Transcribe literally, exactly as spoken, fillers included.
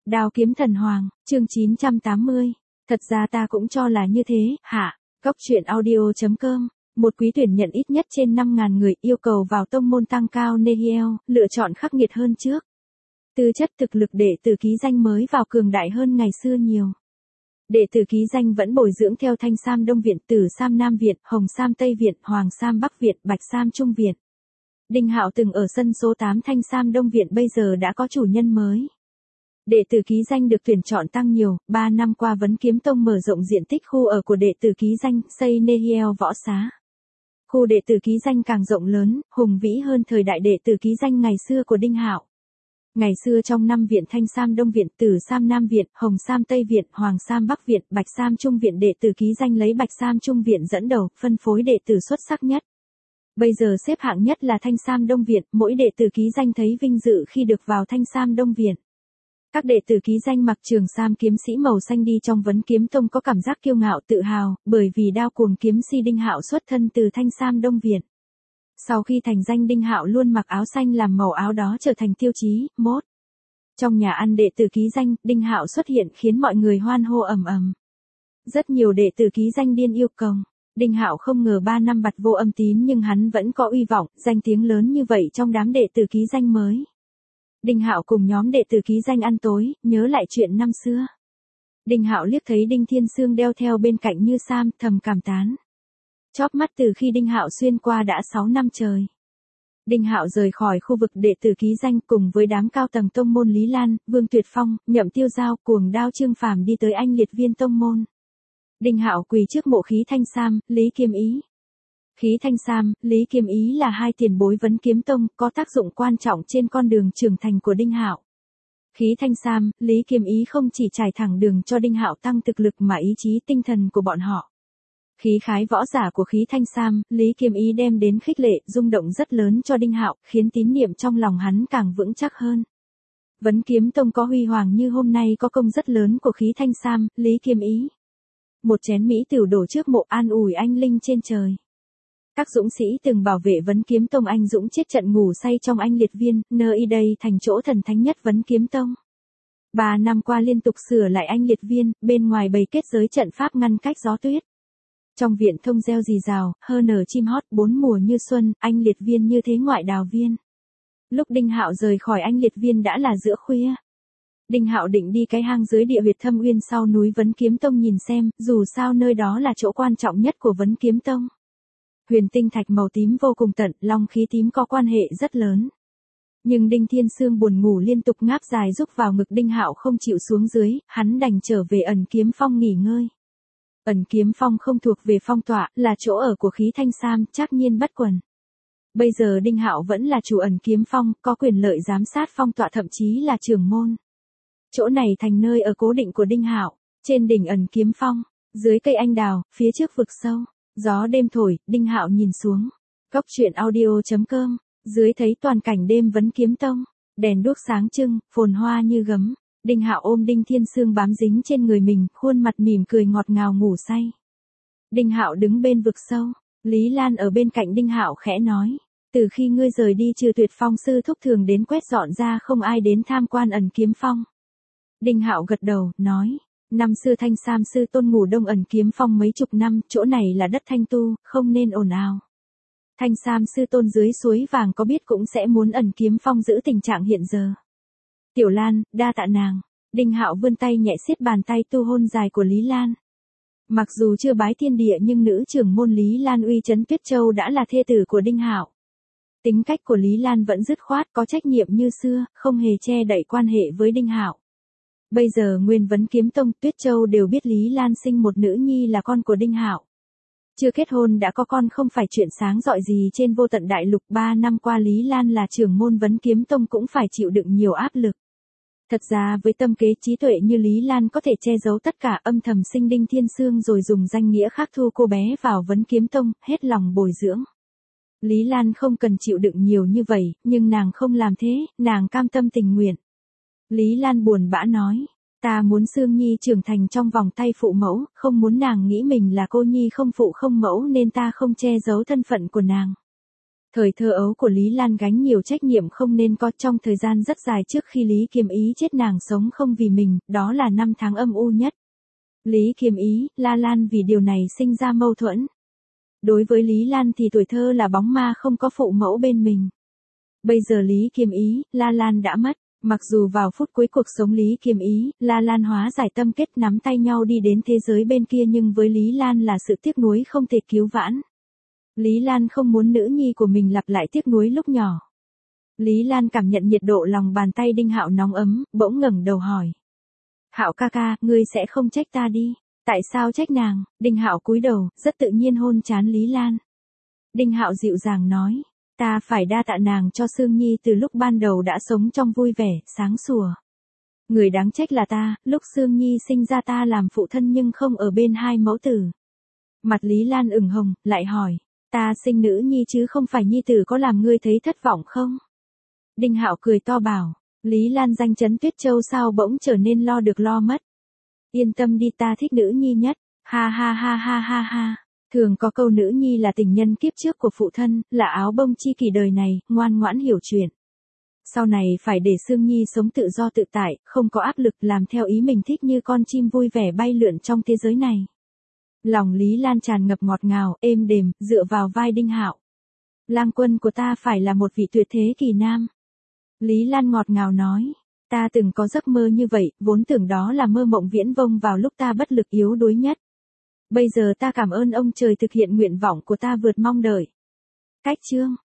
Đao kiếm thần hoàng, chương chín trăm tám mươi. Thật ra ta cũng cho là như thế, hạ. Góc truyện audio chấm com. Một quý tuyển nhận ít nhất trên năm nghìn người, yêu cầu vào tông môn tăng cao Nehiel, lựa chọn khắc nghiệt hơn trước. Tư chất thực lực đệ tử ký danh mới vào cường đại hơn ngày xưa nhiều. Đệ tử ký danh vẫn bồi dưỡng theo Thanh Sam Đông Viện, Tử Sam Nam Viện, Hồng Sam Tây Viện, Hoàng Sam Bắc Viện, Bạch Sam Trung Viện. Đinh Hạo từng ở sân số tám Thanh Sam Đông Viện bây giờ đã có chủ nhân mới. Đệ tử ký danh được tuyển chọn tăng nhiều, ba năm qua Vấn Kiếm Tông mở rộng diện tích khu ở của đệ tử ký danh, xây Nehiel võ xá. Khu đệ tử ký danh càng rộng lớn, hùng vĩ hơn thời đại đệ tử ký danh ngày xưa của Đinh Hạo. Ngày xưa trong năm viện Thanh Sam Đông Viện, Tử Sam Nam Viện, Hồng Sam Tây Viện, Hoàng Sam Bắc Viện, Bạch Sam Trung Viện, đệ tử ký danh lấy Bạch Sam Trung Viện dẫn đầu, phân phối đệ tử xuất sắc nhất. Bây giờ xếp hạng nhất là Thanh Sam Đông Viện, mỗi đệ tử ký danh thấy vinh dự khi được vào Thanh Sam Đông Viện. Các đệ tử ký danh mặc trường sam kiếm sĩ màu xanh đi trong Vấn Kiếm Tông có cảm giác kiêu ngạo tự hào, bởi vì đao cuồng kiếm si Đinh Hạo xuất thân từ Thanh Sam Đông Viện. Sau khi thành danh Đinh Hạo luôn mặc áo xanh làm màu áo đó trở thành tiêu chí, mốt. Trong nhà ăn đệ tử ký danh, Đinh Hạo xuất hiện khiến mọi người hoan hô ầm ầm. Rất nhiều đệ tử ký danh điên yêu cầu. Đinh Hạo không ngờ ba năm bặt vô âm tín nhưng hắn vẫn có uy vọng, danh tiếng lớn như vậy trong đám đệ tử ký danh mới. Đinh Hạo cùng nhóm đệ tử ký danh ăn tối, nhớ lại chuyện năm xưa. Đinh Hạo liếc thấy Đinh Thiên Sương đeo theo bên cạnh như sam, thầm cảm tán. Chóp mắt từ khi Đinh Hạo xuyên qua đã sáu năm trời. Đinh Hạo rời khỏi khu vực đệ tử ký danh cùng với đám cao tầng tông môn Lý Lan, Vương Tuyệt Phong, Nhậm Tiêu Giao, Cuồng Đao Trương Phàm đi tới Anh Liệt Viên tông môn. Đinh Hạo quỳ trước mộ Khí Thanh Sam, Lý Kiếm Ý. Khí Thanh Sam, Lý Kiếm Ý là hai tiền bối Vấn Kiếm Tông, có tác dụng quan trọng trên con đường trưởng thành của Đinh Hạo. Khí Thanh Sam, Lý Kiếm Ý không chỉ trải thẳng đường cho Đinh Hạo tăng thực lực mà ý chí tinh thần của bọn họ. Khí khái võ giả của Khí Thanh Sam, Lý Kiếm Ý đem đến khích lệ, rung động rất lớn cho Đinh Hạo, khiến tín niệm trong lòng hắn càng vững chắc hơn. Vấn Kiếm Tông có huy hoàng như hôm nay có công rất lớn của Khí Thanh Sam, Lý Kiếm Ý. Một chén mỹ tửu đổ trước mộ an ủi anh linh trên trời. Các dũng sĩ từng bảo vệ Vấn Kiếm Tông anh dũng chết trận ngủ say trong Anh Liệt Viên, nơi đây thành chỗ thần thánh nhất Vấn Kiếm Tông. Ba năm qua liên tục sửa lại Anh Liệt Viên, bên ngoài bày kết giới trận pháp ngăn cách gió tuyết. Trong viện thông reo rì rào, hơ nở chim hót, bốn mùa như xuân, Anh Liệt Viên như thế ngoại đào viên. Lúc Đinh Hạo rời khỏi Anh Liệt Viên đã là giữa khuya. Đinh Hạo định đi cái hang dưới địa huyệt Thâm Uyên sau núi Vấn Kiếm Tông nhìn xem, dù sao nơi đó là chỗ quan trọng nhất của Vấn Kiếm Tông. Huyền tinh thạch màu tím vô cùng tận, long khí tím có quan hệ rất lớn. Nhưng Đinh Thiên Sương buồn ngủ liên tục ngáp dài rúc vào ngực Đinh Hạo không chịu xuống dưới, hắn đành trở về Ẩn Kiếm Phong nghỉ ngơi. Ẩn Kiếm Phong không thuộc về phong tọa, là chỗ ở của Khí Thanh Sam, Trác Nhiên Bất Quần. Bây giờ Đinh Hạo vẫn là chủ Ẩn Kiếm Phong, có quyền lợi giám sát phong tọa thậm chí là trưởng môn. Chỗ này thành nơi ở cố định của Đinh Hạo, trên đỉnh Ẩn Kiếm Phong, dưới cây anh đào, phía trước vực sâu. Gió đêm thổi, Đinh Hạo nhìn xuống. Góc truyện audio chấm com, dưới thấy toàn cảnh đêm Vấn Kiếm Tông, đèn đuốc sáng trưng, phồn hoa như gấm. Đinh Hạo ôm Đinh Thiên Sương bám dính trên người mình, khuôn mặt mỉm cười ngọt ngào ngủ say. Đinh Hạo đứng bên vực sâu, Lý Lan ở bên cạnh Đinh Hạo khẽ nói, từ khi ngươi rời đi trừ Tuyệt Phong sư thúc thường đến quét dọn ra không ai đến tham quan Ẩn Kiếm Phong. Đinh Hạo gật đầu, nói. Năm xưa Thanh Sam sư tôn ngủ đông Ẩn Kiếm Phong mấy chục năm, chỗ này là đất thanh tu, không nên ồn ào. Thanh Sam sư tôn dưới suối vàng có biết cũng sẽ muốn Ẩn Kiếm Phong giữ tình trạng hiện giờ. Tiểu Lan, đa tạ nàng. Đinh Hạo vươn tay nhẹ siết bàn tay tu hôn dài của Lý Lan. Mặc dù chưa bái thiên địa nhưng nữ trưởng môn Lý Lan uy chấn Tuyết Châu đã là thê tử của Đinh Hạo. Tính cách của Lý Lan vẫn dứt khoát, có trách nhiệm như xưa, không hề che đậy quan hệ với Đinh Hạo. Bây giờ nguyên Vấn Kiếm Tông, Tuyết Châu đều biết Lý Lan sinh một nữ nhi là con của Đinh Hạo. Chưa kết hôn đã có con không phải chuyện sáng rọi gì trên vô tận đại lục, ba năm qua Lý Lan là trưởng môn Vấn Kiếm Tông cũng phải chịu đựng nhiều áp lực. Thật ra với tâm kế trí tuệ như Lý Lan có thể che giấu tất cả, âm thầm sinh Đinh Thiên Sương rồi dùng danh nghĩa khác thu cô bé vào Vấn Kiếm Tông, hết lòng bồi dưỡng. Lý Lan không cần chịu đựng nhiều như vậy, nhưng nàng không làm thế, nàng cam tâm tình nguyện. Lý Lan buồn bã nói, ta muốn Sương Nhi trưởng thành trong vòng tay phụ mẫu, không muốn nàng nghĩ mình là cô nhi không phụ không mẫu nên ta không che giấu thân phận của nàng. Thời thơ ấu của Lý Lan gánh nhiều trách nhiệm không nên có, trong thời gian rất dài trước khi Lý Kiếm Ý chết nàng sống không vì mình, đó là năm tháng âm u nhất. Lý Kiếm Ý, La Lan vì điều này sinh ra mâu thuẫn. Đối với Lý Lan thì tuổi thơ là bóng ma không có phụ mẫu bên mình. Bây giờ Lý Kiếm Ý, La Lan đã mất. Mặc dù vào phút cuối cuộc sống Lý Kiếm Ý, La Lan hóa giải tâm kết nắm tay nhau đi đến thế giới bên kia, nhưng với Lý Lan là sự tiếc nuối không thể cứu vãn. Lý Lan không muốn nữ nhi của mình lặp lại tiếc nuối lúc nhỏ. Lý Lan cảm nhận nhiệt độ lòng bàn tay Đinh Hạo nóng ấm, bỗng ngẩng đầu hỏi. Hạo ca ca, ngươi sẽ không trách ta đi. Tại sao trách nàng? Đinh Hạo cúi đầu, rất tự nhiên hôn trán Lý Lan. Đinh Hạo dịu dàng nói. Ta phải đa tạ nàng cho Sương Nhi từ lúc ban đầu đã sống trong vui vẻ, sáng sủa. Người đáng trách là ta, lúc Sương Nhi sinh ra ta làm phụ thân nhưng không ở bên hai mẫu tử. Mặt Lý Lan ửng hồng, lại hỏi. Ta sinh nữ nhi chứ không phải nhi tử, có làm ngươi thấy thất vọng không? Đinh Hạo cười to bảo. Lý Lan danh chấn Tuyết Châu sao bỗng trở nên lo được lo mất. Yên tâm đi, ta thích nữ nhi nhất. Ha ha ha ha ha ha. Thường có câu nữ nhi là tình nhân kiếp trước của phụ thân, là áo bông chi kỷ đời này, ngoan ngoãn hiểu chuyện. Sau này phải để Sương Nhi sống tự do tự tại, không có áp lực, làm theo ý mình thích như con chim vui vẻ bay lượn trong thế giới này. Lòng Lý Lan tràn ngập ngọt ngào, êm đềm, dựa vào vai Đinh Hạo. Lang quân của ta phải là một vị tuyệt thế kỳ nam. Lý Lan ngọt ngào nói. Ta từng có giấc mơ như vậy, vốn tưởng đó là mơ mộng viễn vông vào lúc ta bất lực yếu đuối nhất. Bây giờ ta cảm ơn ông trời thực hiện nguyện vọng của ta vượt mong đợi. Cách chương